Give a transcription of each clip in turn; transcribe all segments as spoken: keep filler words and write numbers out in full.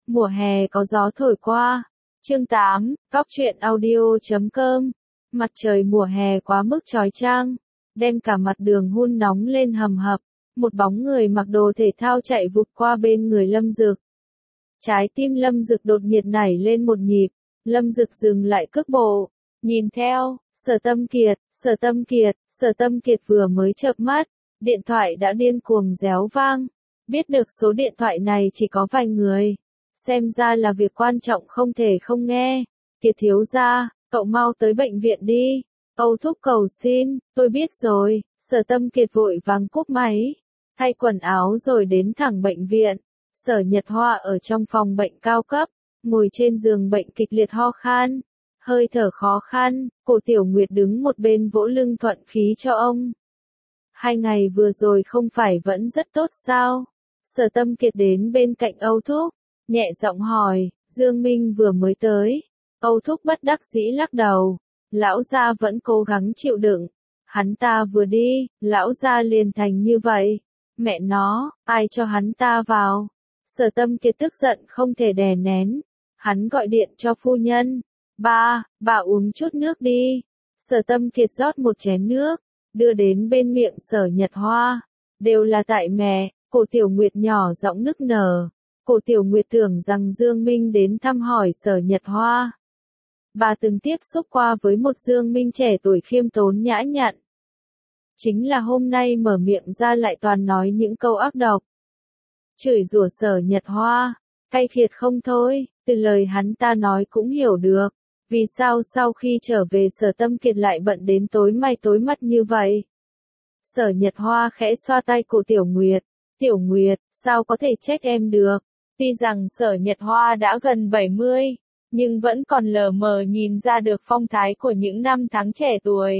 Mùa hè có gió thổi qua. Chương tám, Góc truyện audio chấm com. Mặt trời mùa hè quá mức chói chang, đem cả mặt đường hun nóng lên hầm hập. Một bóng người mặc đồ thể thao chạy vụt qua bên người Lâm Dực. Trái tim Lâm Dực đột nhiệt nảy lên một nhịp, Lâm Dực dừng lại cước bộ, nhìn theo, Sở Tâm Kiệt, Sở Tâm Kiệt, Sở Tâm Kiệt vừa mới chợp mắt, điện thoại đã điên cuồng réo vang. Biết được số điện thoại này chỉ có vài người, xem ra là việc quan trọng không thể không nghe. Kiệt thiếu gia, cậu mau tới bệnh viện đi. Âu thúc cầu xin, tôi biết rồi. Sở Tâm Kiệt vội vàng cúp máy, thay quần áo rồi đến thẳng bệnh viện. Sở Nhật Hoa ở trong phòng bệnh cao cấp, ngồi trên giường bệnh kịch liệt ho khan, hơi thở khó khăn. Cô Tiểu Nguyệt đứng một bên vỗ lưng thuận khí cho ông. Hai ngày vừa rồi không phải vẫn rất tốt sao? Sở Tâm Kiệt đến bên cạnh Âu thúc, nhẹ giọng hỏi. Dương Minh vừa mới tới. Âu thúc bất đắc dĩ lắc đầu. Lão gia vẫn cố gắng chịu đựng. Hắn ta vừa đi, lão gia liền thành như vậy. Mẹ nó, ai cho hắn ta vào? Sở Tâm Kiệt tức giận không thể đè nén. Hắn gọi điện cho phu nhân. Ba, bà uống chút nước đi. Sở Tâm Kiệt rót một chén nước, đưa đến bên miệng Sở Nhật Hoa. Đều là tại mẹ. Cô Tiểu Nguyệt nhỏ giọng nức nở. Cô Tiểu Nguyệt tưởng rằng Dương Minh đến thăm hỏi Sở Nhật Hoa. Bà từng tiếp xúc qua với một Dương Minh trẻ tuổi khiêm tốn nhã nhặn. Chính là hôm nay mở miệng ra lại toàn nói những câu ác độc. Chửi rủa Sở Nhật Hoa, cay nghiệt không thôi. Từ lời hắn ta nói cũng hiểu được, vì sao sau khi trở về Sở Tâm Kiệt lại bận đến tối mày tối mặt như vậy. Sở Nhật Hoa khẽ xoa tay cô Tiểu Nguyệt. Tiểu Nguyệt, sao có thể trách em được? Tuy rằng Sở Nhật Hoa đã gần bảy mươi, nhưng vẫn còn lờ mờ nhìn ra được phong thái của những năm tháng trẻ tuổi.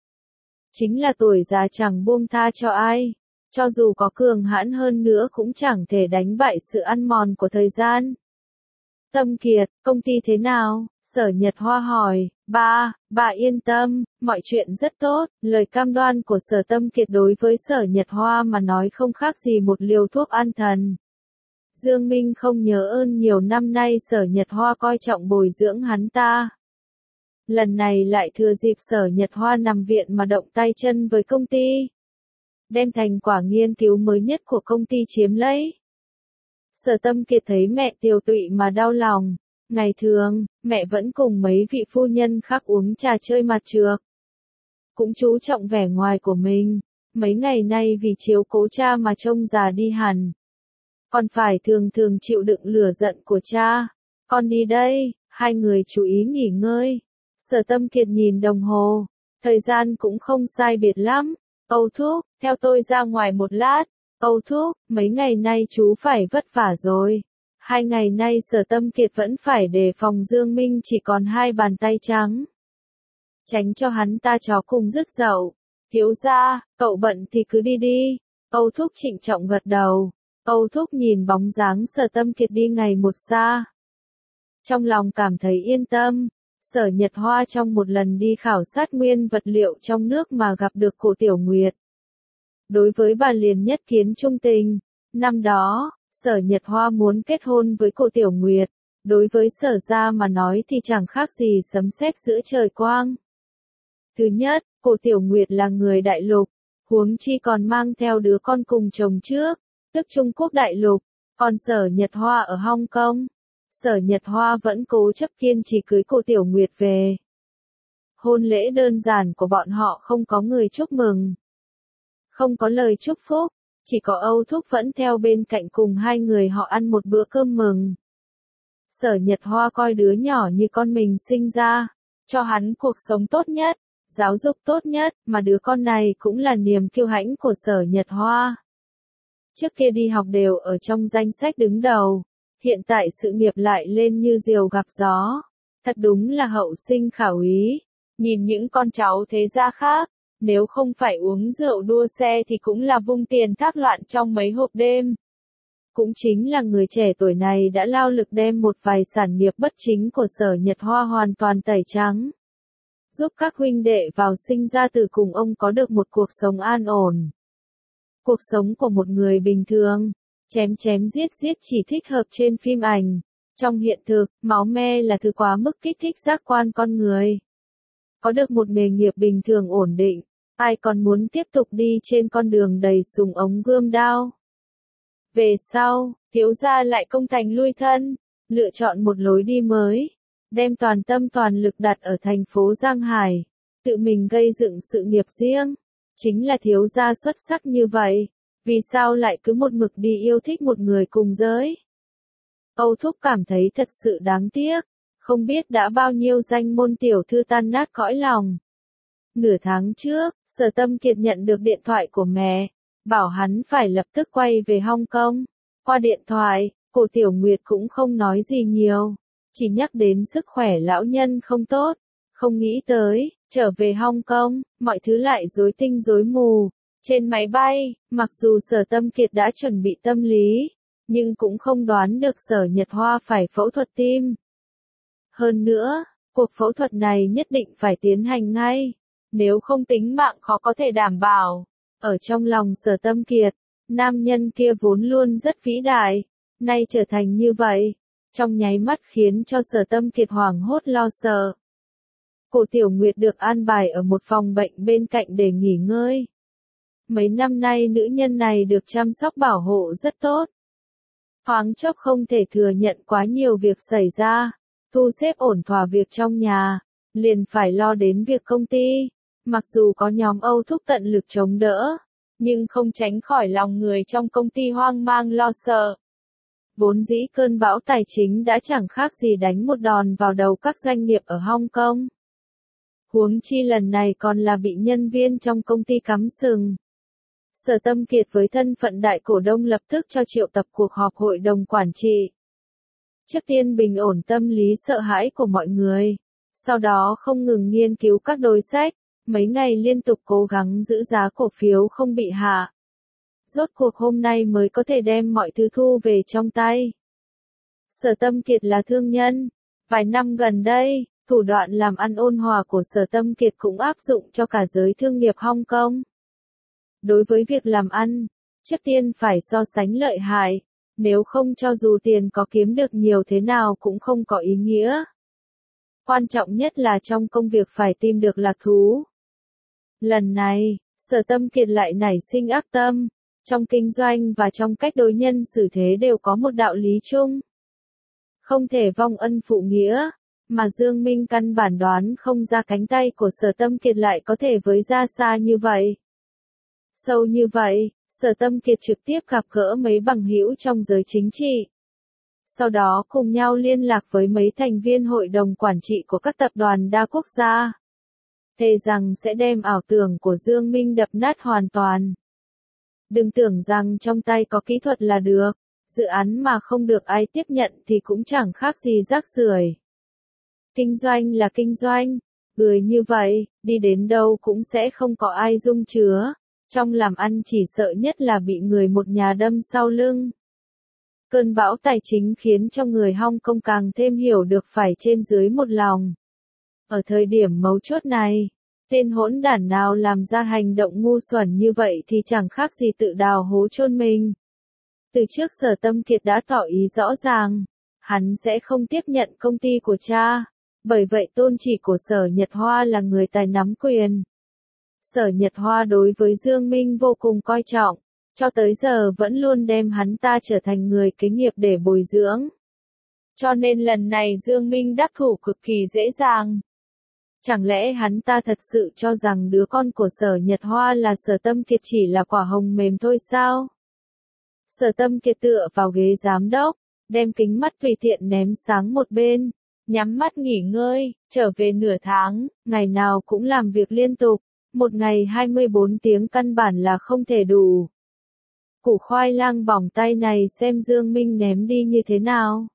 Chính là tuổi già chẳng buông tha cho ai, cho dù có cường hãn hơn nữa cũng chẳng thể đánh bại sự ăn mòn của thời gian. Tâm Kiệt, công ty thế nào? Sở Nhật Hoa hỏi. Ba, bà yên tâm, mọi chuyện rất tốt. Lời cam đoan của Sở Tâm Kiệt đối với Sở Nhật Hoa mà nói không khác gì một liều thuốc an thần. Dương Minh không nhớ ơn nhiều năm nay Sở Nhật Hoa coi trọng bồi dưỡng hắn ta. Lần này lại thừa dịp Sở Nhật Hoa nằm viện mà động tay chân với công ty. Đem thành quả nghiên cứu mới nhất của công ty chiếm lấy. Sở Tâm Kiệt thấy mẹ tiều tụy mà đau lòng. Ngày thường, mẹ vẫn cùng mấy vị phu nhân khác uống trà chơi mặt trược. Cũng chú trọng vẻ ngoài của mình. Mấy ngày nay vì chiếu cố cha mà trông già đi hẳn. Còn phải thường thường chịu đựng lửa giận của cha. Con đi đây, hai người chú ý nghỉ ngơi. Sở Tâm Kiệt nhìn đồng hồ. Thời gian cũng không sai biệt lắm. Âu thúc, theo tôi ra ngoài một lát. Âu thúc, mấy ngày nay chú phải vất vả rồi. Hai ngày nay Sở Tâm Kiệt vẫn phải đề phòng Dương Minh chỉ còn hai bàn tay trắng. Tránh cho hắn ta chó cùng rứt dậu. Thiếu gia, cậu bận thì cứ đi đi. Âu thúc trịnh trọng gật đầu. Âu thúc nhìn bóng dáng Sở Tâm Kiệt đi ngày một xa. Trong lòng cảm thấy yên tâm. Sở Nhật Hoa trong một lần đi khảo sát nguyên vật liệu trong nước mà gặp được cô Tiểu Nguyệt. Đối với bà liền nhất kiến trung tình. Năm đó, Sở Nhật Hoa muốn kết hôn với cô Tiểu Nguyệt. Đối với Sở gia mà nói thì chẳng khác gì sấm sét giữa trời quang. Thứ nhất, cô Tiểu Nguyệt là người đại lục. Huống chi còn mang theo đứa con cùng chồng trước, tức Trung Quốc đại lục. Còn Sở Nhật Hoa ở Hong Kong. Sở Nhật Hoa vẫn cố chấp kiên trì cưới cô Tiểu Nguyệt về. Hôn lễ đơn giản của bọn họ không có người chúc mừng. Không có lời chúc phúc, chỉ có Âu thúc vẫn theo bên cạnh cùng hai người họ ăn một bữa cơm mừng. Sở Nhật Hoa coi đứa nhỏ như con mình sinh ra, cho hắn cuộc sống tốt nhất, giáo dục tốt nhất, mà đứa con này cũng là niềm kiêu hãnh của Sở Nhật Hoa. Trước kia đi học đều ở trong danh sách đứng đầu, hiện tại sự nghiệp lại lên như diều gặp gió. Thật đúng là hậu sinh khả úy. Nhìn những con cháu thế gia khác, nếu không phải uống rượu đua xe thì cũng là vung tiền thác loạn trong mấy hộp đêm. Cũng chính là người trẻ tuổi này đã lao lực đem một vài sản nghiệp bất chính của Sở Nhật Hoa hoàn toàn tẩy trắng. Giúp các huynh đệ vào sinh ra tử cùng ông có được một cuộc sống an ổn. Cuộc sống của một người bình thường, chém chém giết giết chỉ thích hợp trên phim ảnh, Trong hiện thực, máu me là thứ quá mức kích thích giác quan con người. Có được một nghề nghiệp bình thường ổn định, ai còn muốn tiếp tục đi trên con đường đầy súng ống gươm đao. Về sau, thiếu gia lại công thành lui thân, lựa chọn một lối đi mới, đem toàn tâm toàn lực đặt ở thành phố Giang Hải, tự mình gây dựng sự nghiệp riêng. Chính là thiếu gia xuất sắc như vậy, vì sao lại cứ một mực đi yêu thích một người cùng giới? Âu Thúc cảm thấy thật sự đáng tiếc, không biết đã bao nhiêu danh môn tiểu thư tan nát cõi lòng. Nửa tháng trước, Sở Tâm Kiệt nhận được điện thoại của mẹ, bảo hắn phải lập tức quay về Hong Kong. Qua điện thoại, cô Tiểu Nguyệt cũng không nói gì nhiều, chỉ nhắc đến sức khỏe lão nhân không tốt. Không nghĩ tới, trở về Hong Kong, mọi thứ lại rối tinh rối mù. Trên máy bay, mặc dù Sở Tâm Kiệt đã chuẩn bị tâm lý, nhưng cũng không đoán được Sở Nhật Hoa phải phẫu thuật tim. Hơn nữa, cuộc phẫu thuật này nhất định phải tiến hành ngay, nếu không tính mạng khó có thể đảm bảo. Ở trong lòng Sở Tâm Kiệt, nam nhân kia vốn luôn rất vĩ đại, nay trở thành như vậy, trong nháy mắt khiến cho Sở Tâm Kiệt hoảng hốt lo sợ. Cô Tiểu Nguyệt được an bài ở một phòng bệnh bên cạnh để nghỉ ngơi. Mấy năm nay nữ nhân này được chăm sóc bảo hộ rất tốt. Thoáng chốc không thể thừa nhận quá nhiều việc xảy ra, thu xếp ổn thỏa việc trong nhà, liền phải lo đến việc công ty. Mặc dù có nhóm Âu Thúc tận lực chống đỡ, nhưng không tránh khỏi lòng người trong công ty hoang mang lo sợ. Vốn dĩ cơn bão tài chính đã chẳng khác gì đánh một đòn vào đầu các doanh nghiệp ở Hong Kong. Huống chi lần này còn là bị nhân viên trong công ty cắm sừng. Sở Tâm Kiệt với thân phận đại cổ đông lập tức cho triệu tập cuộc họp hội đồng quản trị. Trước tiên bình ổn tâm lý sợ hãi của mọi người, sau đó không ngừng nghiên cứu các đối sách, mấy ngày liên tục cố gắng giữ giá cổ phiếu không bị hạ. Rốt cuộc hôm nay mới có thể đem mọi thứ thu về trong tay. Sở Tâm Kiệt là thương nhân, vài năm gần đây, thủ đoạn làm ăn ôn hòa của Sở Tâm Kiệt cũng áp dụng cho cả giới thương nghiệp Hong Kong. Đối với việc làm ăn, trước tiên phải so sánh lợi hại, nếu không cho dù tiền có kiếm được nhiều thế nào cũng không có ý nghĩa. Quan trọng nhất là trong công việc phải tìm được lạc thú. Lần này, Sở Tâm Kiệt lại nảy sinh ác tâm, trong kinh doanh và trong cách đối nhân xử thế đều có một đạo lý chung. Không thể vong ân phụ nghĩa, mà Dương Minh căn bản đoán không ra cánh tay của Sở Tâm Kiệt lại có thể với ra xa như vậy. Sâu như vậy, Sở Tâm Kiệt trực tiếp gặp gỡ mấy bằng hữu trong giới chính trị. Sau đó cùng nhau liên lạc với mấy thành viên hội đồng quản trị của các tập đoàn đa quốc gia. Thề rằng sẽ đem ảo tưởng của Dương Minh đập nát hoàn toàn. Đừng tưởng rằng trong tay có kỹ thuật là được, dự án mà không được ai tiếp nhận thì cũng chẳng khác gì rác rưởi. Kinh doanh là kinh doanh, người như vậy, đi đến đâu cũng sẽ không có ai dung chứa. Trong làm ăn chỉ sợ nhất là bị người một nhà đâm sau lưng. Cơn bão tài chính khiến cho người Hong Kong càng thêm hiểu được phải trên dưới một lòng. Ở thời điểm mấu chốt này, tên hỗn đản nào làm ra hành động ngu xuẩn như vậy thì chẳng khác gì tự đào hố chôn mình. Từ trước Sở Tâm Kiệt đã tỏ ý rõ ràng, hắn sẽ không tiếp nhận công ty của cha, bởi vậy tôn chỉ của Sở Nhật Hoa là người tài nắm quyền. Sở Nhật Hoa đối với Dương Minh vô cùng coi trọng, cho tới giờ vẫn luôn đem hắn ta trở thành người kế nghiệp để bồi dưỡng. Cho nên lần này Dương Minh đắc thủ cực kỳ dễ dàng. Chẳng lẽ hắn ta thật sự cho rằng đứa con của Sở Nhật Hoa là Sở Tâm Kiệt chỉ là quả hồng mềm thôi sao? Sở Tâm Kiệt tựa vào ghế giám đốc, đem kính mắt tùy tiện ném sang một bên, nhắm mắt nghỉ ngơi, trở về nửa tháng, ngày nào cũng làm việc liên tục. Một ngày hai mươi bốn tiếng căn bản là không thể đủ. Củ khoai lang bỏng tay này xem Dương Minh ném đi như thế nào.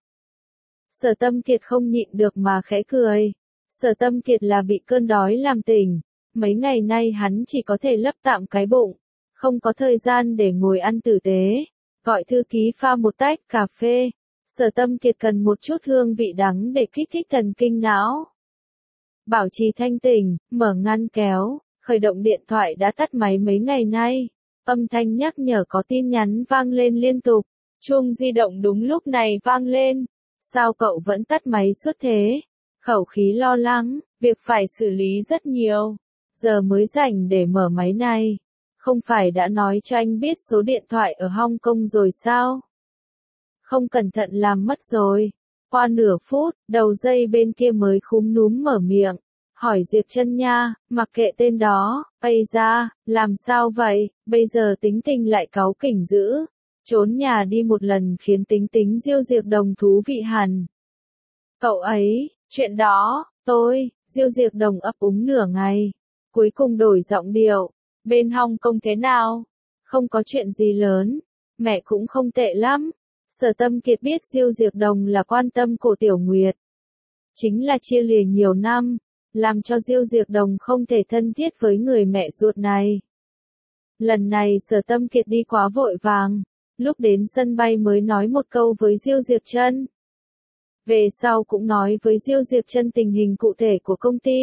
Sở Tâm Kiệt không nhịn được mà khẽ cười. Sở Tâm Kiệt là bị cơn đói làm tỉnh. Mấy ngày nay hắn chỉ có thể lấp tạm cái bụng. Không có thời gian để ngồi ăn tử tế. Gọi thư ký pha một tách cà phê. Sở Tâm Kiệt cần một chút hương vị đắng để kích thích thần kinh não. Bảo trì thanh tỉnh, mở ngăn kéo. Khởi động điện thoại đã tắt máy mấy ngày nay, âm thanh nhắc nhở có tin nhắn vang lên liên tục, chuông di động đúng lúc này vang lên. Sao cậu vẫn tắt máy suốt thế? Khẩu khí lo lắng, việc phải xử lý rất nhiều. Giờ mới rảnh để mở máy này. Không phải đã nói cho anh biết số điện thoại ở Hong Kong rồi sao? Không cẩn thận làm mất rồi. Qua nửa phút, đầu dây bên kia mới khúm núm mở miệng. Hỏi Diệp Trân nha, mặc kệ tên đó, ây ra, làm sao vậy, bây giờ Tính Tình lại cáu kỉnh dữ. Trốn nhà đi một lần khiến Tính Tính Diêu Diệp Đồng thú vị hẳn. Cậu ấy, chuyện đó, tôi, Diêu Diệp Đồng ấp úng nửa ngày. Cuối cùng đổi giọng điệu, bên Hong Kong thế nào? Không có chuyện gì lớn, mẹ cũng không tệ lắm. Sở Tâm Kiệt biết Diêu Diệp Đồng là quan tâm của Tiểu Nguyệt. Chính là chia lìa nhiều năm, làm cho Diêu Diệp Đồng không thể thân thiết với người mẹ ruột này. Lần này Sở Tâm Kiệt đi quá vội vàng, lúc đến sân bay mới nói một câu với Diêu Diệp Trân. Về sau cũng nói với Diêu Diệp Trân tình hình cụ thể của công ty.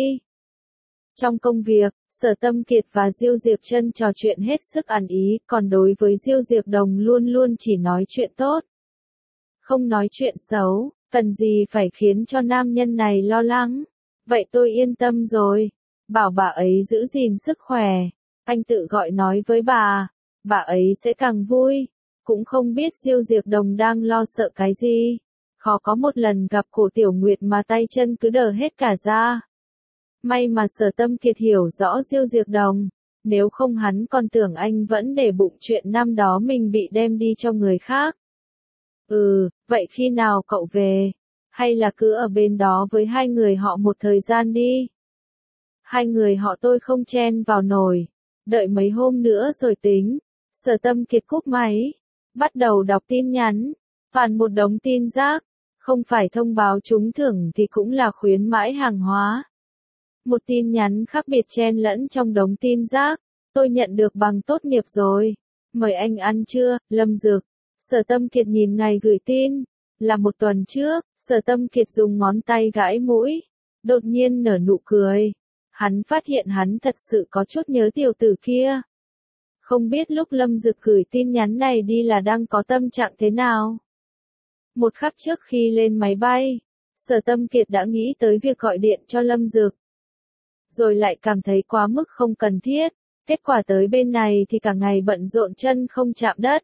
Trong công việc, Sở Tâm Kiệt và Diêu Diệp Trân trò chuyện hết sức ăn ý, còn đối với Diêu Diệp Đồng luôn luôn chỉ nói chuyện tốt. Không nói chuyện xấu, cần gì phải khiến cho nam nhân này lo lắng. Vậy tôi yên tâm rồi. Bảo bà ấy giữ gìn sức khỏe. Anh tự gọi nói với bà. Bà ấy sẽ càng vui. Cũng không biết Diêu Diệp Đồng đang lo sợ cái gì. Khó có một lần gặp cổ Tiểu Nguyệt mà tay chân cứ đờ hết cả ra. May mà Sở Tâm Kiệt hiểu rõ Diêu Diệp Đồng. Nếu không hắn còn tưởng anh vẫn để bụng chuyện năm đó mình bị đem đi cho người khác. Ừ, vậy khi nào cậu về? Hay là cứ ở bên đó với hai người họ một thời gian đi? Hai người họ tôi không chen vào nổi. Đợi mấy hôm nữa rồi tính. Sở Tâm Kiệt cúp máy. Bắt đầu đọc tin nhắn. Toàn một đống tin rác. Không phải thông báo trúng thưởng thì cũng là khuyến mãi hàng hóa. Một tin nhắn khác biệt chen lẫn trong đống tin rác. Tôi nhận được bằng tốt nghiệp rồi. Mời anh ăn trưa, Lâm Dược. Sở Tâm Kiệt nhìn ngày gửi tin. Là một tuần trước, Sở Tâm Kiệt dùng ngón tay gãi mũi. Đột nhiên nở nụ cười. Hắn phát hiện hắn thật sự có chút nhớ tiểu tử kia. Không biết lúc Lâm Dực gửi tin nhắn này đi là đang có tâm trạng thế nào. Một khắc trước khi lên máy bay, Sở Tâm Kiệt đã nghĩ tới việc gọi điện cho Lâm Dực. Rồi lại cảm thấy quá mức không cần thiết. Kết quả tới bên này thì cả ngày bận rộn chân không chạm đất.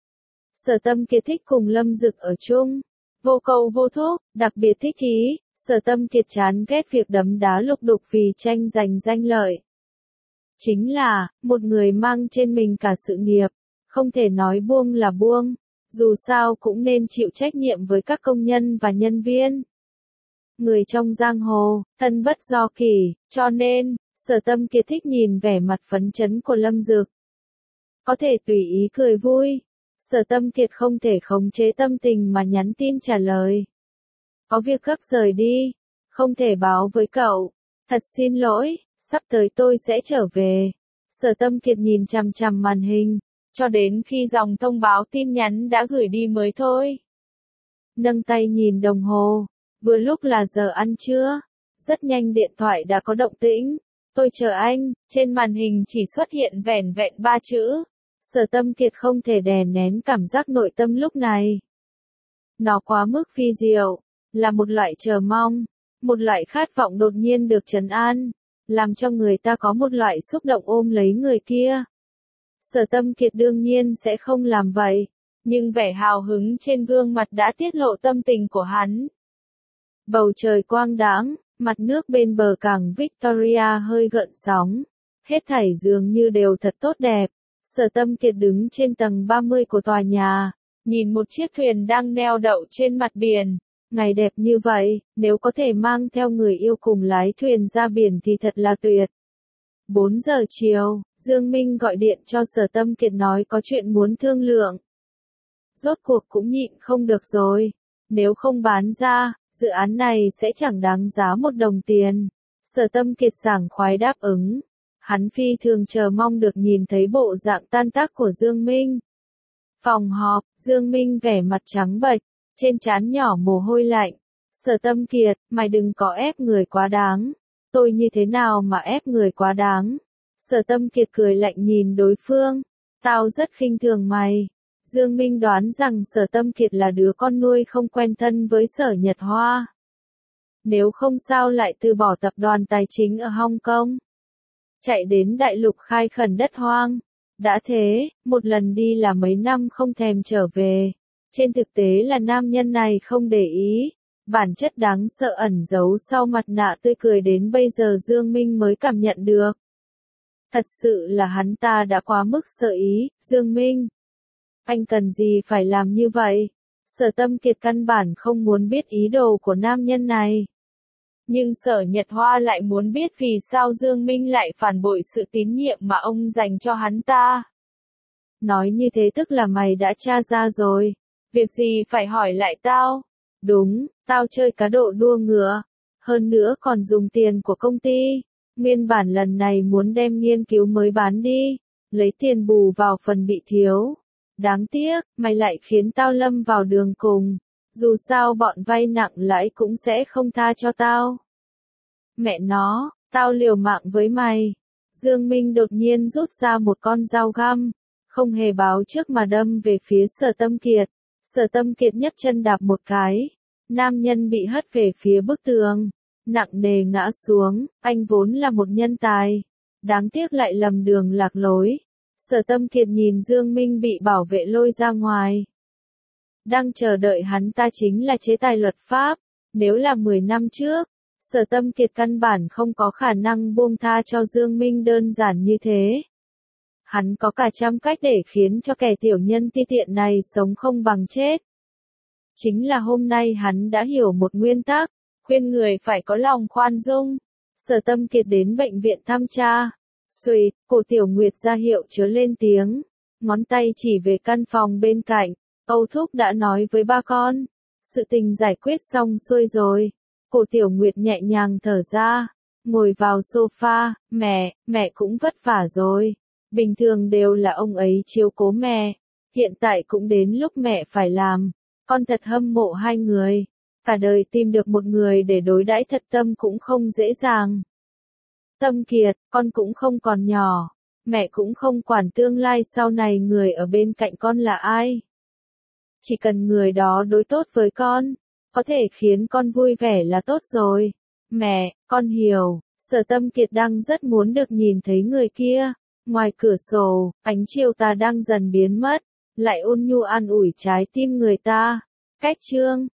Sở Tâm Kiệt thích cùng Lâm Dực ở chung. Vô cầu vô thúc, đặc biệt thích ý. Sở Tâm Kiệt chán ghét việc đấm đá lục đục vì tranh giành danh lợi. Chính là, một người mang trên mình cả sự nghiệp. Không thể nói buông là buông. Dù sao cũng nên chịu trách nhiệm với các công nhân và nhân viên. Người trong giang hồ, thân bất do kỷ, cho nên, Sở Tâm Kiệt thích nhìn vẻ mặt phấn chấn của Lâm Dực. Có thể tùy ý cười vui. Sở Tâm Kiệt không thể khống chế tâm tình mà nhắn tin trả lời. Có việc gấp rời đi. Không thể báo với cậu. Thật xin lỗi, sắp tới tôi sẽ trở về. Sở Tâm Kiệt nhìn chằm chằm màn hình. Cho đến khi dòng thông báo tin nhắn đã gửi đi mới thôi. Nâng tay nhìn đồng hồ. Vừa lúc là giờ ăn trưa. Rất nhanh điện thoại đã có động tĩnh. Tôi chờ anh. Trên màn hình chỉ xuất hiện vẻn vẹn ba chữ. Sở Tâm Kiệt không thể đè nén cảm giác nội tâm lúc này. Nó quá mức phi diệu. Là một loại chờ mong. Một loại khát vọng đột nhiên được trấn an. Làm cho người ta có một loại xúc động ôm lấy người kia. Sở Tâm Kiệt đương nhiên sẽ không làm vậy. Nhưng vẻ hào hứng trên gương mặt đã tiết lộ tâm tình của hắn. Bầu trời quang đãng, mặt nước bên bờ cảng Victoria hơi gợn sóng. Hết thảy dường như đều thật tốt đẹp. Sở Tâm Kiệt đứng trên tầng ba mươi của tòa nhà. Nhìn một chiếc thuyền đang neo đậu trên mặt biển. Ngày đẹp như vậy, nếu có thể mang theo người yêu cùng lái thuyền ra biển thì thật là tuyệt. bốn giờ chiều, Dương Minh gọi điện cho Sở Tâm Kiệt nói có chuyện muốn thương lượng. Rốt cuộc cũng nhịn không được rồi. Nếu không bán ra, dự án này sẽ chẳng đáng giá một đồng tiền. Sở Tâm Kiệt sảng khoái đáp ứng. Hắn phi thường chờ mong được nhìn thấy bộ dạng tan tác của Dương Minh. Phòng họp, Dương Minh vẻ mặt trắng bệch, trên trán nhỏ mồ hôi lạnh. Sở Tâm Kiệt, mày đừng có ép người quá đáng. Tôi như thế nào mà ép người quá đáng? Sở Tâm Kiệt cười lạnh nhìn đối phương. Tao rất khinh thường mày. Dương Minh đoán rằng Sở Tâm Kiệt là đứa con nuôi không quen thân với Sở Nhật Hoa. Nếu không sao lại từ bỏ tập đoàn tài chính ở Hong Kong, chạy đến đại lục khai khẩn đất hoang. Đã thế, một lần đi là mấy năm không thèm trở về. Trên thực tế là nam nhân này không để ý. Bản chất đáng sợ ẩn giấu sau mặt nạ tươi cười đến bây giờ Dương Minh mới cảm nhận được. Thật sự là hắn ta đã quá mức sợ ý, Dương Minh. Anh cần gì phải làm như vậy? Sở Tâm Kiệt căn bản không muốn biết ý đồ của nam nhân này. Nhưng Sở Nhật Hoa lại muốn biết vì sao Dương Minh lại phản bội sự tín nhiệm mà ông dành cho hắn ta. Nói như thế tức là mày đã tra ra rồi. Việc gì phải hỏi lại tao? Đúng, tao chơi cá độ đua ngựa. Hơn nữa còn dùng tiền của công ty. Nguyên bản lần này muốn đem nghiên cứu mới bán đi. Lấy tiền bù vào phần bị thiếu. Đáng tiếc, mày lại khiến tao lâm vào đường cùng. Dù sao bọn vay nặng lãi cũng sẽ không tha cho tao. Mẹ nó, tao liều mạng với mày. Dương Minh đột nhiên rút ra một con dao găm. Không hề báo trước mà đâm về phía Sở Tâm Kiệt. Sở Tâm Kiệt nhấc chân đạp một cái. Nam nhân bị hất về phía bức tường. Nặng nề ngã xuống, anh vốn là một nhân tài. Đáng tiếc lại lầm đường lạc lối. Sở Tâm Kiệt nhìn Dương Minh bị bảo vệ lôi ra ngoài. Đang chờ đợi hắn ta chính là chế tài luật pháp. Nếu là mười năm trước, Sở Tâm Kiệt căn bản không có khả năng buông tha cho Dương Minh đơn giản như thế. Hắn có cả trăm cách để khiến cho kẻ tiểu nhân ti tiện này sống không bằng chết. Chính là hôm nay hắn đã hiểu một nguyên tắc, khuyên người phải có lòng khoan dung. Sở Tâm Kiệt đến bệnh viện thăm cha. Xùi, cổ Tiểu Nguyệt ra hiệu chớ lên tiếng. Ngón tay chỉ về căn phòng bên cạnh. Âu Thúc đã nói với ba con. Sự tình giải quyết xong xuôi rồi. Cổ Tiểu Nguyệt nhẹ nhàng thở ra. Ngồi vào sofa. Mẹ, mẹ cũng vất vả rồi. Bình thường đều là ông ấy chiếu cố mẹ. Hiện tại cũng đến lúc mẹ phải làm. Con thật hâm mộ hai người. Cả đời tìm được một người để đối đãi thật tâm cũng không dễ dàng. Tâm Kiệt, con cũng không còn nhỏ. Mẹ cũng không quản tương lai sau này người ở bên cạnh con là ai. Chỉ cần người đó đối tốt với con, có thể khiến con vui vẻ là tốt rồi. Mẹ, con hiểu. Sở Tâm Kiệt đang rất muốn được nhìn thấy người kia. Ngoài cửa sổ, ánh chiều tà đang dần biến mất, lại ôn nhu an ủi trái tim người ta. Cách chương